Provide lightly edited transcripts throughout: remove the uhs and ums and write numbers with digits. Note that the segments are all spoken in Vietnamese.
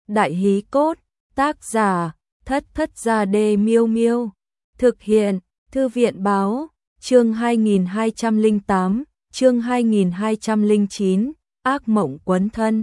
Đại hí cốt, tác giả, Thất Thất Gia Đê Miêu Miêu. Thực hiện, Thư viện Báo, chương 2208, chương 2209, ác mộng quấn thân.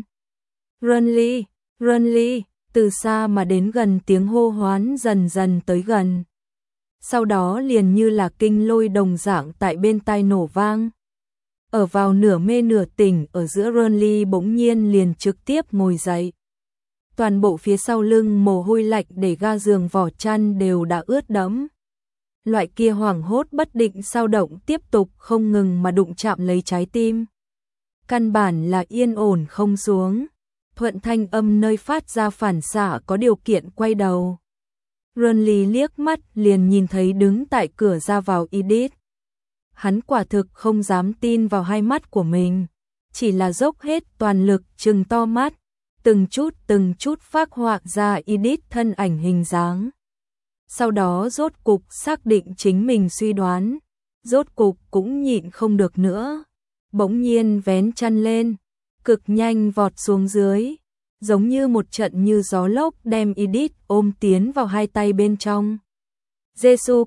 Runly, từ xa mà đến gần tiếng hô hoán dần dần tới gần. Sau đó liền như là kinh lôi đồng dạng tại bên tai nổ vang. Ở vào nửa mê nửa tỉnh ở giữa Runly bỗng nhiên liền trực tiếp ngồi dậy. Toàn bộ phía sau lưng mồ hôi lạnh để ga giường vỏ chăn đều đã ướt đẫm. Loại kia hoảng hốt bất định sao động tiếp tục không ngừng mà đụng chạm lấy trái tim. Căn bản là yên ổn không xuống. Thuận thanh âm nơi phát ra phản xạ có điều kiện quay đầu. Runly liếc mắt liền nhìn thấy đứng tại cửa ra vào Edith. Hắn quả thực không dám tin vào hai mắt của mình. Chỉ là dốc hết toàn lực trừng to mắt. Từng chút phác họa ra Edith thân ảnh hình dáng. Sau đó rốt cục xác định chính mình suy đoán. Rốt cục cũng nhịn không được nữa. Bỗng nhiên vén chăn lên. Cực nhanh vọt xuống dưới. Giống như một trận như gió lốc đem Edith ôm tiến vào hai tay bên trong. Jesus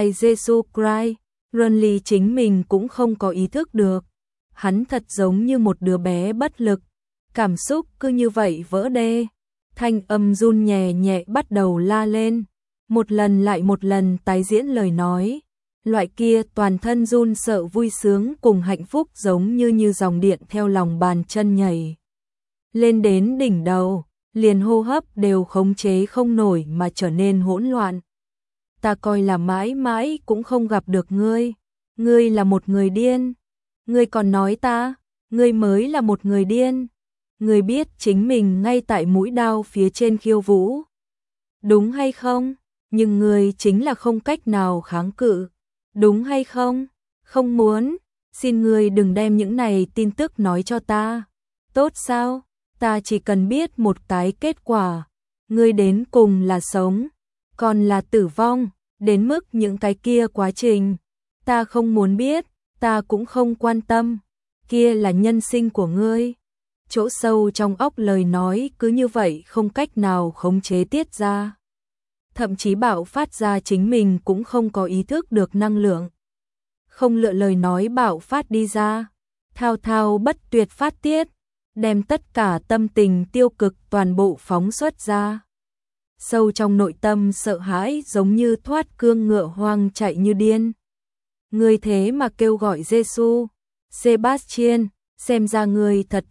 Christ. Runly chính mình cũng không có ý thức được. Hắn thật giống như một đứa bé bất lực. Cảm xúc cứ như vậy vỡ đê. Thanh âm run nhẹ nhẹ bắt đầu la lên. Một lần lại một lần tái diễn lời nói. Loại kia toàn thân run sợ vui sướng cùng hạnh phúc giống như dòng điện theo lòng bàn chân nhảy. Lên đến đỉnh đầu, liền hô hấp đều khống chế không nổi mà trở nên hỗn loạn. Ta coi là mãi mãi cũng không gặp được ngươi. Ngươi là một người điên. Ngươi còn nói ta, ngươi mới là một người điên. Ngươi biết chính mình ngay tại mũi đao phía trên khiêu vũ. Đúng hay không? Nhưng ngươi chính là không cách nào kháng cự. Đúng hay không? Không muốn. Xin ngươi đừng đem những này tin tức nói cho ta. Tốt sao? Ta chỉ cần biết một cái kết quả. Ngươi đến cùng là sống, còn là tử vong. Đến mức những cái kia quá trình. Ta không muốn biết, ta cũng không quan tâm. Kia là nhân sinh của ngươi. Chỗ sâu trong óc lời nói cứ như vậy không cách nào khống chế tiết ra. Thậm chí bạo phát ra chính mình cũng không có ý thức được năng lượng. Không lựa lời nói bạo phát đi ra. Thao thao bất tuyệt phát tiết. Đem tất cả tâm tình tiêu cực toàn bộ phóng xuất ra. Sâu trong nội tâm sợ hãi giống như thoát cương ngựa hoang chạy như điên. Người thế mà kêu gọi Giêsu, Sebastian, xem ra người thật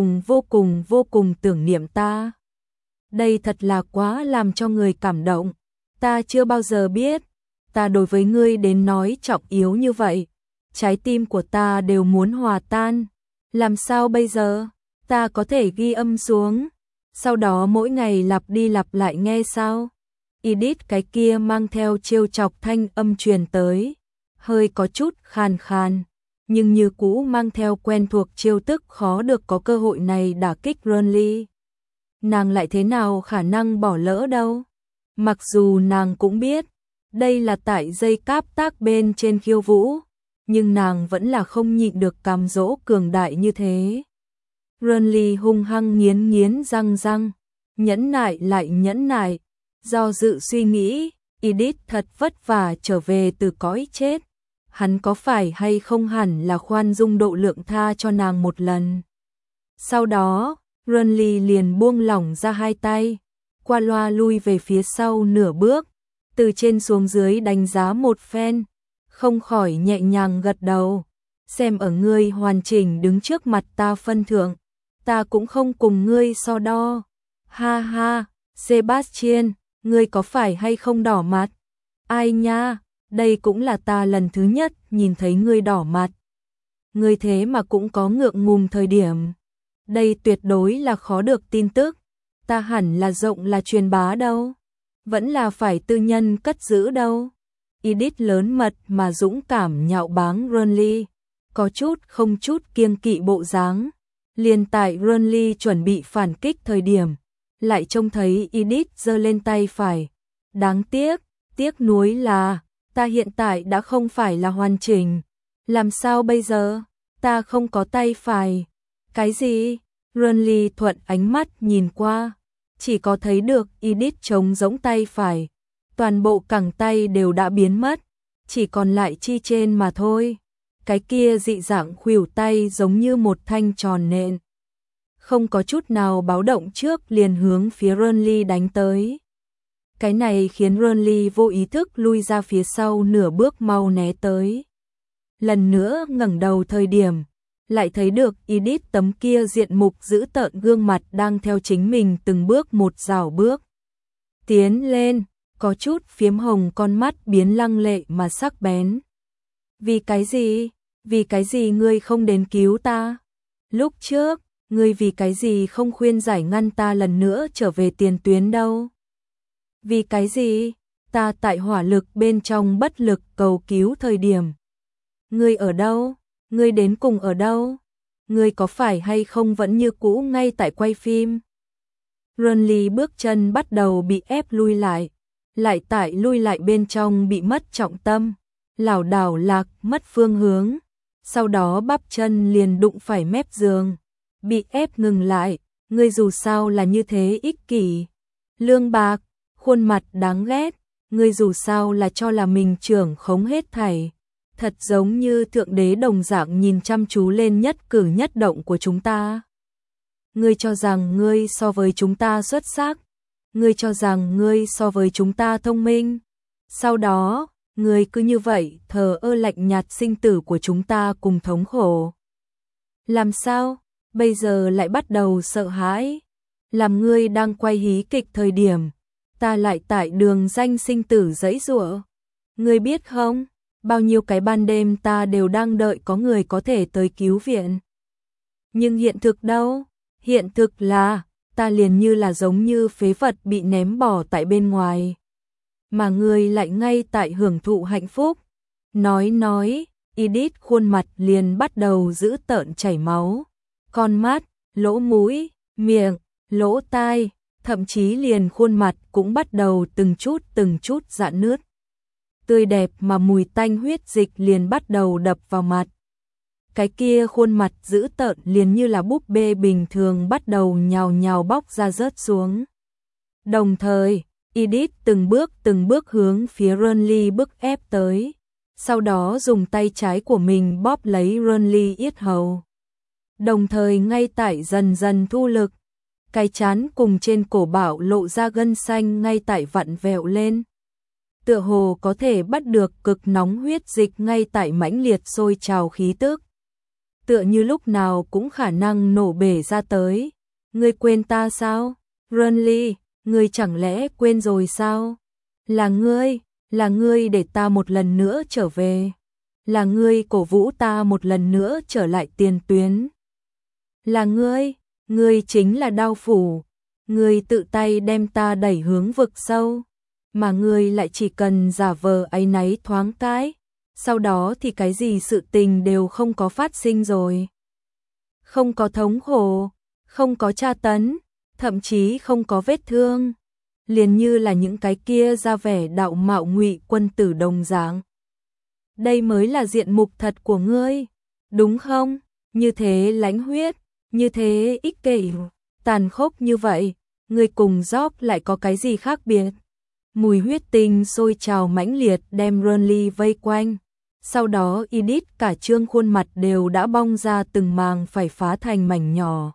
vô cùng tưởng niệm ta. Đây thật là quá làm cho người cảm động. Ta chưa bao giờ biết, ta đối với ngươi đến nói trọng yếu như vậy. Trái tim của ta đều muốn hòa tan. Làm sao bây giờ? Ta có thể ghi âm xuống. Sau đó mỗi ngày lặp đi lặp lại nghe sao? Edith cái kia mang theo trêu chọc thanh âm truyền tới. Hơi có chút khàn khàn. Nhưng như cũ mang theo quen thuộc chiêu thức khó được có cơ hội này đả kích Runly. Nàng lại thế nào khả năng bỏ lỡ đâu? Mặc dù nàng cũng biết. Đây là tại dây cáp tác bên trên khiêu vũ. Nhưng nàng vẫn là không nhịn được cám dỗ cường đại như thế. Runly hung hăng nghiến răng, nhẫn nại lại nhẫn nại, do dự suy nghĩ, Edith thật vất vả trở về từ cõi chết, hắn có phải hay không hẳn là khoan dung độ lượng tha cho nàng một lần. Sau đó, Runly liền buông lỏng ra hai tay, qua loa lui về phía sau nửa bước, từ trên xuống dưới đánh giá một phen, không khỏi nhẹ nhàng gật đầu, xem ở ngươi hoàn chỉnh đứng trước mặt ta phân thượng. Ta cũng không cùng ngươi so đo. Ha ha, Sebastian, ngươi có phải hay không đỏ mặt? Ai nha, đây cũng là ta lần thứ nhất nhìn thấy ngươi đỏ mặt. Ngươi thế mà cũng có ngượng ngùng thời điểm. Đây tuyệt đối là khó được tin tức. Ta hẳn là rộng là truyền bá đâu. Vẫn là phải tư nhân cất giữ đâu. Edith lớn mật mà dũng cảm nhạo báng Runly. Có chút không chút kiêng kỵ bộ dáng. Liền tại Runly chuẩn bị phản kích thời điểm, lại trông thấy Edith giơ lên tay phải. Đáng tiếc nuối là, ta hiện tại đã không phải là hoàn chỉnh. Làm sao bây giờ? Ta không có tay phải. Cái gì? Runly thuận ánh mắt nhìn qua. chỉ có thấy được Edith trống rỗng tay phải, toàn bộ cẳng tay đều đã biến mất, chỉ còn lại chi trên mà thôi. Cái kia dị dạng khuỷu tay giống như một thanh tròn nện, không có chút nào báo động trước liền hướng phía Renly đánh tới. Cái này khiến Renly vô ý thức lui ra phía sau nửa bước mau né tới. Lần nữa ngẩng đầu thời điểm, lại thấy được Edith tấm kia diện mục dữ tợn gương mặt đang theo chính mình từng bước một rảo bước tiến lên, có chút phiếm hồng con mắt biến lăng lệ mà sắc bén. Vì cái gì? Vì cái gì ngươi không đến cứu ta? Lúc trước, ngươi vì cái gì không khuyên giải ngăn ta lần nữa trở về tiền tuyến đâu? Vì cái gì? Ta tại hỏa lực bên trong bất lực cầu cứu thời điểm. Ngươi ở đâu? Ngươi đến cùng ở đâu? Ngươi có phải hay không vẫn như cũ ngay tại quay phim? Renly bước chân bắt đầu bị ép lui lại tại lui lại bên trong bị mất trọng tâm, lảo đảo lạc mất phương hướng, sau đó bắp chân liền đụng phải mép giường, bị ép ngừng lại. Ngươi dù sao là như thế ích kỷ, lương bạc, khuôn mặt đáng ghét, ngươi dù sao là cho là mình trưởng khống hết thảy, thật giống như thượng đế đồng dạng nhìn chăm chú lên nhất cử nhất động của chúng ta. Ngươi cho rằng ngươi so với chúng ta xuất sắc, ngươi cho rằng ngươi so với chúng ta thông minh, sau đó, ngươi cứ như vậy thờ ơ lạnh nhạt sinh tử của chúng ta cùng thống khổ. Làm sao, bây giờ lại bắt đầu sợ hãi? Làm ngươi đang quay hí kịch thời điểm, ta lại tại đường danh sinh tử giãy giụa. Ngươi biết không, bao nhiêu cái ban đêm ta đều đang đợi có người có thể tới cứu viện. Nhưng hiện thực đâu? Hiện thực là, ta liền như là giống như phế vật bị ném bỏ tại bên ngoài. Mà ngươi lại ngay tại hưởng thụ hạnh phúc. Nói, Edith khuôn mặt liền bắt đầu dữ tợn chảy máu. Con mắt, lỗ mũi, miệng, lỗ tai, thậm chí liền khuôn mặt cũng bắt đầu từng chút rạn nứt. Tươi đẹp mà mùi tanh huyết dịch liền bắt đầu đập vào mặt. Cái kia khuôn mặt dữ tợn liền như là búp bê bình thường bắt đầu nhào nhào bóc ra rớt xuống. Đồng thời, Edith từng bước hướng phía Renly bức ép tới, sau đó dùng tay trái của mình bóp lấy Renly yết hầu. Đồng thời ngay tại dần dần thu lực, cái trán cùng trên cổ bạo lộ ra gân xanh ngay tại vặn vẹo lên. Tựa hồ có thể bắt được cực nóng huyết dịch ngay tại mãnh liệt sôi trào khí tức. Tựa như lúc nào cũng khả năng nổ bể ra tới. Ngươi quên ta sao? Renly, ngươi chẳng lẽ quên rồi sao? Là ngươi để ta một lần nữa trở về. Là ngươi cổ vũ ta một lần nữa trở lại tiền tuyến. Là ngươi chính là đao phủ. Ngươi tự tay đem ta đẩy hướng vực sâu. Mà ngươi lại chỉ cần giả vờ áy náy thoáng cái. Sau đó thì cái gì sự tình đều không có phát sinh rồi. Không có thống khổ, không có tra tấn, thậm chí không có vết thương. Liền như là những cái kia ra vẻ đạo mạo ngụy quân tử đồng dạng. Đây mới là diện mục thật của ngươi, đúng không? Như thế lãnh huyết, như thế ích kỷ, tàn khốc như vậy, ngươi cùng Job lại có cái gì khác biệt? Mùi huyết tinh sôi trào mãnh liệt đem Renly vây quanh. Sau đó Edith cả trương khuôn mặt đều đã bong ra từng màng phải phá thành mảnh nhỏ.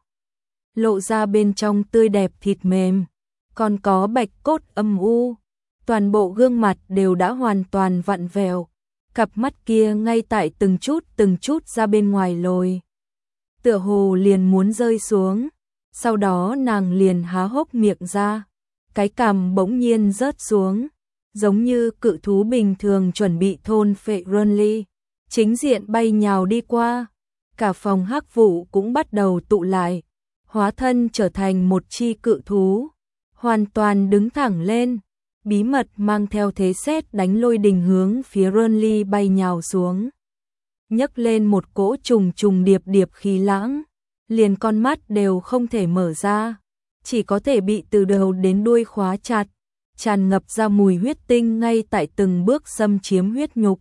Lộ ra bên trong tươi đẹp thịt mềm, còn có bạch cốt âm u. Toàn bộ gương mặt đều đã hoàn toàn vặn vẹo, cặp mắt kia ngay tại từng chút ra bên ngoài lồi. Tựa hồ liền muốn rơi xuống, sau đó nàng liền há hốc miệng ra, cái cằm bỗng nhiên rớt xuống. Giống như cự thú bình thường chuẩn bị thôn phệ Renly, chính diện bay nhào đi qua, cả phòng hắc vụ cũng bắt đầu tụ lại, hóa thân trở thành một chi cự thú, hoàn toàn đứng thẳng lên, bí mật mang theo thế sét đánh lôi đình hướng phía Renly bay nhào xuống, nhấc lên một cỗ trùng điệp khí lãng, liền con mắt đều không thể mở ra, chỉ có thể bị từ đầu đến đuôi khóa chặt. Tràn ngập ra mùi huyết tinh ngay tại từng bước xâm chiếm huyết nhục.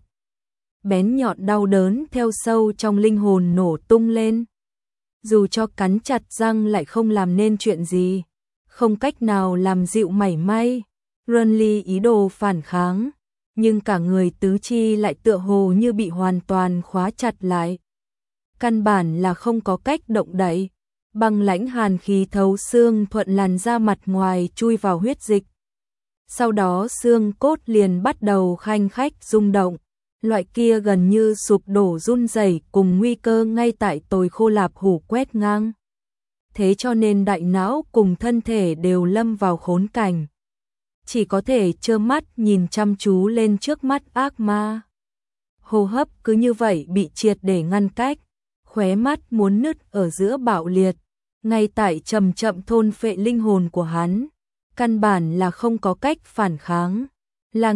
Bén nhọn đau đớn theo sâu trong linh hồn nổ tung lên. Dù cho cắn chặt răng lại không làm nên chuyện gì. không cách nào làm dịu mảy may. Renly ý đồ phản kháng, nhưng cả người tứ chi lại tựa hồ như bị hoàn toàn khóa chặt lại. Căn bản là không có cách động đậy. Băng lãnh hàn khí thấu xương thuận làn da mặt ngoài chui vào huyết dịch. Sau đó xương cốt liền bắt đầu khanh khách rung động, loại kia gần như sụp đổ run rẩy cùng nguy cơ ngay tại tồi khô lạp hủ quét ngang. Thế cho nên đại não cùng thân thể đều lâm vào khốn cảnh. Chỉ có thể trơ mắt nhìn chăm chú lên trước mắt ác ma. Hô hấp cứ như vậy bị triệt để ngăn cách, khóe mắt muốn nứt ở giữa bạo liệt, ngay tại chậm chậm thôn phệ linh hồn của hắn. Căn bản là không có cách phản kháng. Là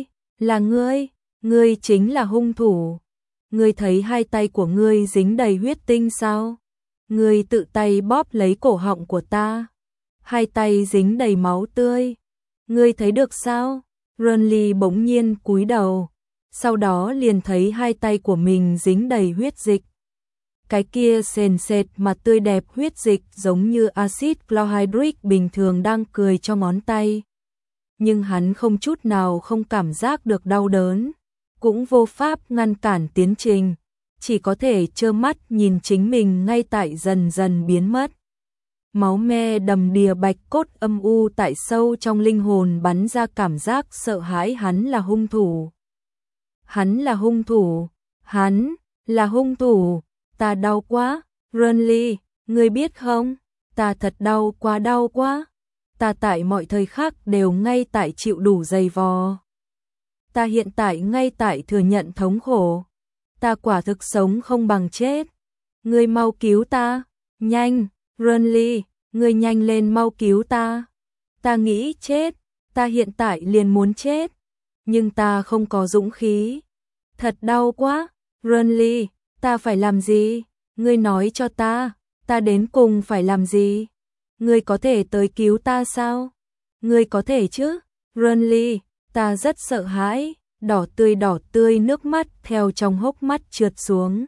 ngươi, ngươi chính là hung thủ. Ngươi thấy hai tay của ngươi dính đầy huyết tinh sao? Ngươi tự tay bóp lấy cổ họng của ta. Hai tay dính đầy máu tươi. Ngươi thấy được sao? Renly bỗng nhiên cúi đầu, sau đó liền thấy hai tay của mình dính đầy huyết dịch. Cái kia sền sệt mà tươi đẹp huyết dịch giống như axit chlorhydric bình thường đang cười cho ngón tay. Nhưng hắn không chút nào không cảm giác được đau đớn, cũng vô pháp ngăn cản tiến trình, chỉ có thể trơ mắt nhìn chính mình ngay tại dần dần biến mất. Máu me đầm đìa bạch cốt âm u tại sâu trong linh hồn bắn ra cảm giác sợ hãi. Hắn là hung thủ. Hắn là hung thủ. Hắn là hung thủ. Ta đau quá. Renly, ngươi biết không? Ta thật đau quá. Ta tại mọi thời khắc đều ngay tại chịu đủ dày vò. Ta hiện tại ngay tại thừa nhận thống khổ. Ta quả thực sống không bằng chết. Ngươi mau cứu ta. Nhanh, Renly, ngươi nhanh lên mau cứu ta. Ta nghĩ chết. Ta hiện tại liền muốn chết. Nhưng ta không có dũng khí. Thật đau quá. Renly, ta phải làm gì? Ngươi nói cho ta. Ta đến cùng phải làm gì? Ngươi có thể tới cứu ta sao? Ngươi có thể chứ? Renly, ta rất sợ hãi. Đỏ tươi nước mắt theo trong hốc mắt trượt xuống.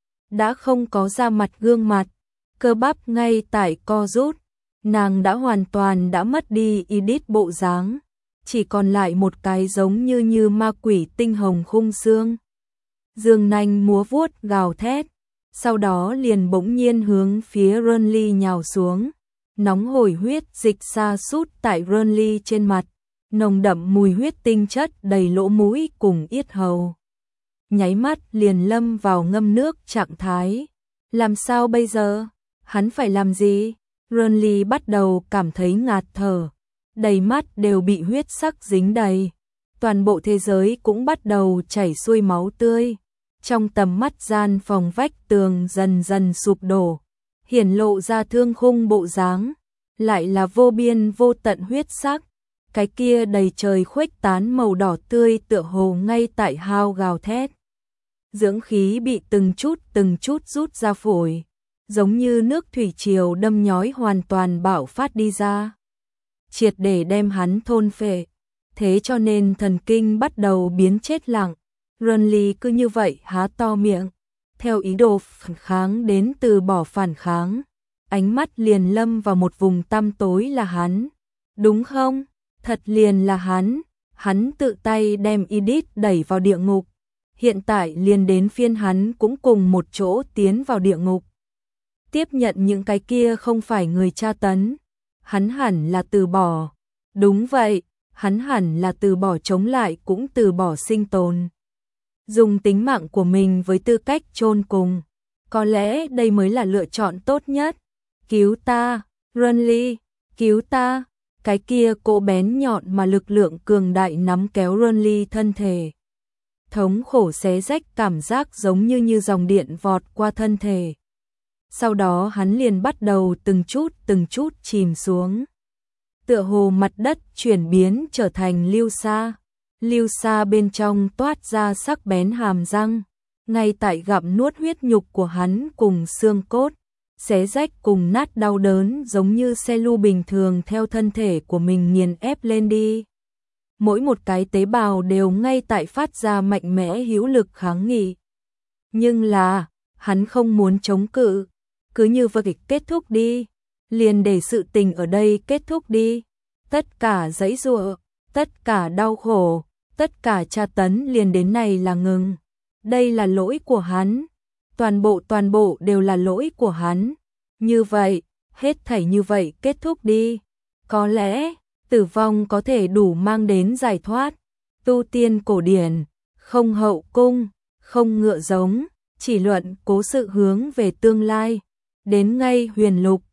Đã không có da mặt gương mặt, cơ bắp ngay tại co rút. Nàng đã hoàn toàn đã mất đi Edith bộ dáng, chỉ còn lại một cái giống như ma quỷ tinh hồng khung xương. Dương nanh múa vuốt gào thét, sau đó liền bỗng nhiên hướng phía Renly nhào xuống. Nóng hổi huyết dịch sa sút tại Renly trên mặt, nồng đậm mùi huyết tinh chất đầy lỗ mũi cùng yết hầu. Nháy mắt liền lâm vào ngâm nước trạng thái. Làm sao bây giờ? Hắn phải làm gì? Renly bắt đầu cảm thấy ngạt thở, đầy mắt đều bị huyết sắc dính đầy. Toàn bộ thế giới cũng bắt đầu chảy xuôi máu tươi. Trong tầm mắt gian phòng vách tường dần dần sụp đổ, hiển lộ ra thương khung bộ dáng, lại là vô biên vô tận huyết sắc. Cái kia đầy trời khuếch tán màu đỏ tươi tựa hồ ngay tại hao gào thét. Dưỡng khí bị từng chút rút ra phổi, giống như nước thủy triều đâm nhói hoàn toàn bạo phát đi ra, triệt để đem hắn thôn phệ. Thế cho nên thần kinh bắt đầu biến chết lặng. Renly cứ như vậy há to miệng, theo ý đồ phản kháng đến từ bỏ phản kháng. Ánh mắt liền lâm vào một vùng tăm tối. Là hắn, đúng không? Thật liền là hắn tự tay đem Edith đẩy vào địa ngục. Hiện tại liền đến phiên hắn cũng cùng một chỗ tiến vào địa ngục. Tiếp nhận những cái kia không phải người tra tấn. Hắn hẳn là từ bỏ. Đúng vậy, hắn hẳn là từ bỏ chống lại cũng từ bỏ sinh tồn. Dùng tính mạng của mình với tư cách chôn cùng. Có lẽ đây mới là lựa chọn tốt nhất. Cứu ta, Renly, cứu ta. Cái kia cỗ bén nhọn mà lực lượng cường đại nắm kéo Renly thân thể. Thống khổ xé rách cảm giác giống như dòng điện vọt qua thân thể. Sau đó hắn liền bắt đầu từng chút chìm xuống. Tựa hồ mặt đất chuyển biến trở thành lưu sa. Lưu sa bên trong toát ra sắc bén hàm răng, ngay tại gặm nuốt huyết nhục của hắn cùng xương cốt. Xé rách cùng nát đau đớn giống như xe lu bình thường theo thân thể của mình nghiền ép lên đi. Mỗi một cái tế bào đều ngay tại phát ra mạnh mẽ hữu lực kháng nghị. Nhưng là, hắn không muốn chống cự. Cứ như vậy kết thúc đi. liền để sự tình ở đây kết thúc đi. Tất cả giãy giụa, tất cả đau khổ, tất cả tra tấn liền đến này là ngừng. Đây là lỗi của hắn, toàn bộ đều là lỗi của hắn. Như vậy, hết thảy như vậy kết thúc đi. Có lẽ, tử vong có thể đủ mang đến giải thoát. Tu tiên cổ điển, không hậu cung, không ngựa giống, chỉ luận cố sự hướng về tương lai. Đến ngay huyền lục,